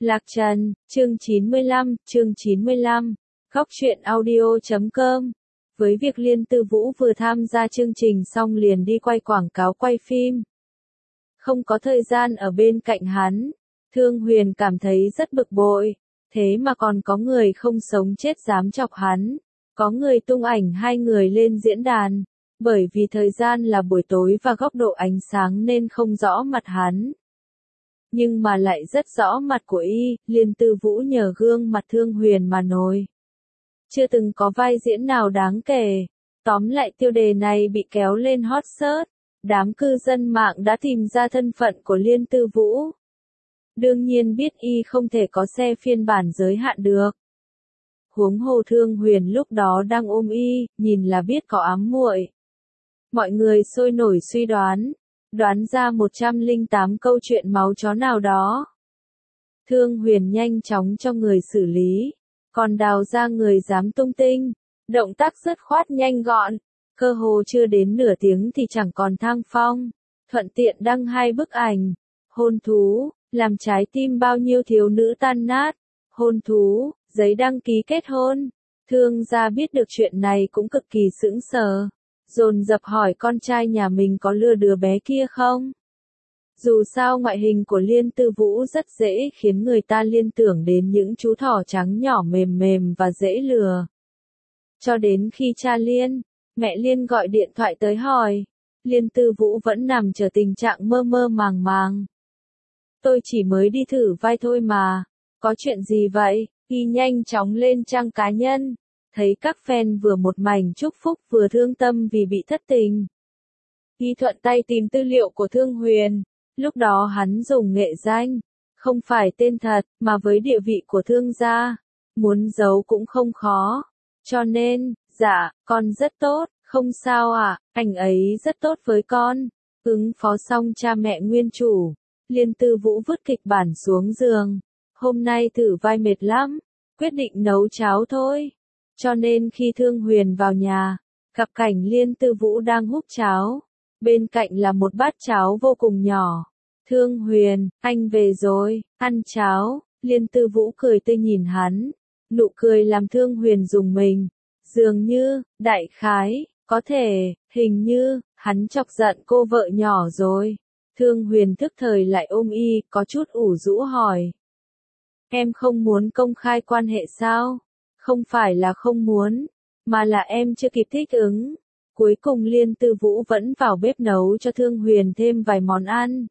Lạc Trần, chương 95, Góc truyện audio.com. Với việc Liên Tư Vũ vừa tham gia chương trình xong liền đi quay quảng cáo quay phim. Không có thời gian ở bên cạnh hắn, Thương Huyền cảm thấy rất bực bội, thế mà còn có người không sống chết dám chọc hắn. Có người tung ảnh hai người lên diễn đàn, bởi vì thời gian là buổi tối và góc độ ánh sáng nên không rõ mặt hắn. Nhưng mà lại rất rõ mặt của y, Liên Tư Vũ nhờ gương mặt Thương Huyền mà nổi. Chưa từng có vai diễn nào đáng kể. Tóm lại tiêu đề này bị kéo lên hot search. Đám cư dân mạng đã tìm ra thân phận của Liên Tư Vũ. Đương nhiên biết y không thể có xe phiên bản giới hạn được. Huống hồ Thương Huyền lúc đó đang ôm y, nhìn là biết có ám muội. Mọi người sôi nổi suy đoán ra 108 câu chuyện máu chó nào đó. Thương Huyền nhanh chóng cho người xử lý, còn đào ra người dám tung tin. Động tác dứt khoát nhanh gọn, cơ hồ chưa đến nửa tiếng thì chẳng còn thang phong. Thuận tiện đăng 2 bức ảnh. Hôn thú, làm trái tim bao nhiêu thiếu nữ tan nát. Hôn thú, giấy đăng ký kết hôn. Thương gia biết được chuyện này cũng cực kỳ sững sờ, dồn dập hỏi con trai nhà mình có lừa đứa bé kia không. Dù sao ngoại hình của Liên Tư Vũ rất dễ khiến người ta liên tưởng đến những chú thỏ trắng nhỏ mềm mềm và dễ lừa. Cho đến khi cha Liên, mẹ Liên gọi điện thoại tới hỏi, Liên Tư Vũ vẫn nằm chờ tình trạng mơ mơ màng màng. Tôi chỉ mới đi thử vai thôi mà, có chuyện gì vậy? Y nhanh chóng lên trang cá nhân, thấy các fan vừa một mảnh chúc phúc vừa thương tâm vì bị thất tình. Y thuận tay tìm tư liệu của Thương Huyền, lúc đó hắn dùng nghệ danh, không phải tên thật, mà với địa vị của Thương gia, muốn giấu cũng không khó. Cho nên, dạ, con rất tốt, không sao ạ, anh ấy rất tốt với con. Ứng phó xong cha mẹ nguyên chủ, Liên Tư Vũ vứt kịch bản xuống giường. Hôm nay thử vai mệt lắm, quyết định nấu cháo thôi. Cho nên khi Thương Huyền vào nhà, gặp cảnh Liên Tư Vũ đang húp cháo. Bên cạnh là một bát cháo vô cùng nhỏ. Thương Huyền, anh về rồi, ăn cháo. Liên Tư Vũ cười tươi nhìn hắn. Nụ cười làm Thương Huyền rùng mình. Dường như, đại khái, có thể, hình như, hắn chọc giận cô vợ nhỏ rồi. Thương Huyền thức thời lại ôm y, có chút ủ rũ hỏi. Em không muốn công khai quan hệ sao? Không phải là không muốn, mà là em chưa kịp thích ứng. Cuối cùng Liên Tư Vũ vẫn vào bếp nấu cho Thương Huyền thêm vài món ăn.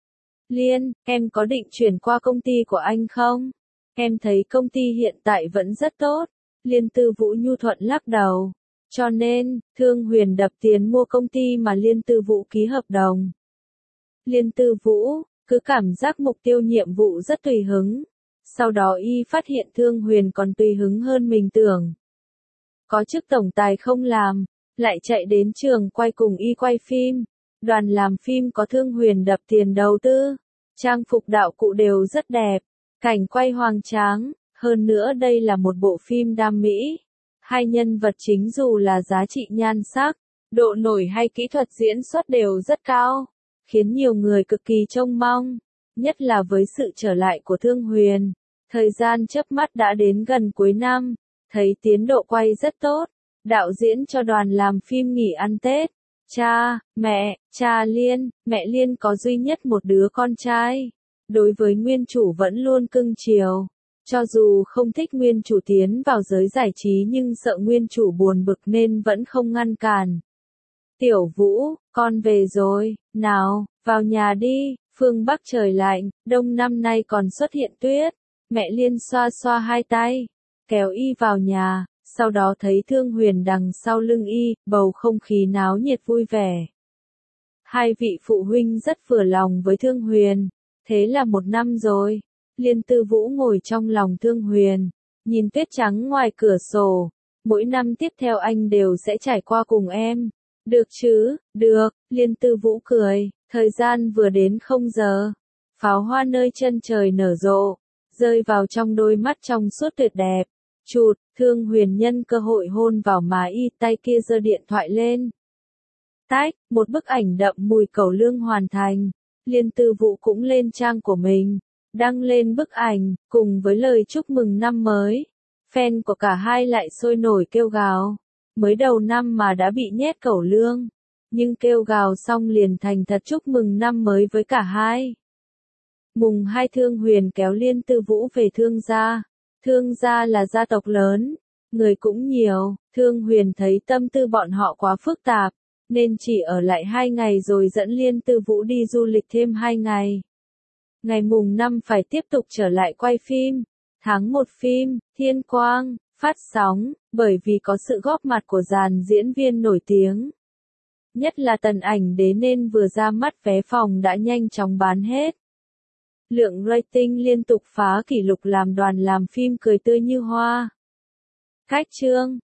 Liên, em có định chuyển qua công ty của anh không? Em thấy công ty hiện tại vẫn rất tốt. Liên Tư Vũ nhu thuận lắc đầu. Cho nên, Thương Huyền đập tiền mua công ty mà Liên Tư Vũ ký hợp đồng. Liên Tư Vũ, cứ cảm giác mục tiêu nhiệm vụ rất tùy hứng. Sau đó y phát hiện Thương Huyền còn tùy hứng hơn mình tưởng. Có chức tổng tài không làm, lại chạy đến trường quay cùng y quay phim. Đoàn làm phim có Thương Huyền đập tiền đầu tư. Trang phục đạo cụ đều rất đẹp. Cảnh quay hoành tráng. Hơn nữa đây là một bộ phim đam mỹ. Hai nhân vật chính dù là giá trị nhan sắc, độ nổi hay kỹ thuật diễn xuất đều rất cao, khiến nhiều người cực kỳ trông mong. Nhất là với sự trở lại của Thương Huyền. Thời gian chớp mắt đã đến gần cuối năm, thấy tiến độ quay rất tốt, đạo diễn cho đoàn làm phim nghỉ ăn Tết. Cha Liên, mẹ Liên có duy nhất một đứa con trai. Đối với nguyên chủ vẫn luôn cưng chiều. Cho dù không thích nguyên chủ tiến vào giới giải trí nhưng sợ nguyên chủ buồn bực nên vẫn không ngăn cản. Tiểu Vũ, con về rồi, nào, vào nhà đi, phương Bắc trời lạnh, đông năm nay còn xuất hiện tuyết. Mẹ Liên xoa xoa hai tay, kéo y vào nhà, sau đó thấy Thương Huyền đằng sau lưng y, bầu không khí náo nhiệt vui vẻ. Hai vị phụ huynh rất vừa lòng với Thương Huyền, thế là 1 năm rồi. Liên Tư Vũ ngồi trong lòng Thương Huyền, nhìn tuyết trắng ngoài cửa sổ. Mỗi năm tiếp theo anh đều sẽ trải qua cùng em. Được chứ, được, Liên Tư Vũ cười, thời gian vừa đến 0 giờ. Pháo hoa nơi chân trời nở rộ, rơi vào trong đôi mắt trong suốt tuyệt đẹp. Chụt, Thương Huyền nhân cơ hội hôn vào má y, tay kia giơ điện thoại lên. Tách, một bức ảnh đậm mùi cẩu lương hoàn thành. Liên Tư Vũ cũng lên trang của mình. đăng lên bức ảnh, cùng với lời chúc mừng năm mới. Fan của cả hai lại sôi nổi kêu gào. Mới đầu năm mà đã bị nhét cẩu lương. Nhưng kêu gào xong liền thành thật chúc mừng năm mới với cả hai. Mùng 2 Thương Huyền kéo Liên Tư Vũ về Thương gia. Thương gia là gia tộc lớn, người cũng nhiều. Thương Huyền thấy tâm tư bọn họ quá phức tạp, nên chỉ ở lại 2 ngày rồi dẫn Liên Tư Vũ đi du lịch thêm 2 ngày. Ngày mùng 5 phải tiếp tục trở lại quay phim. Tháng 1 phim Thiên Quang phát sóng, bởi vì có sự góp mặt của dàn diễn viên nổi tiếng. Nhất là Tần Ảnh Đế nên vừa ra mắt vé phòng đã nhanh chóng bán hết. Lượng rating liên tục phá kỷ lục làm đoàn làm phim cười tươi như hoa. Khách trương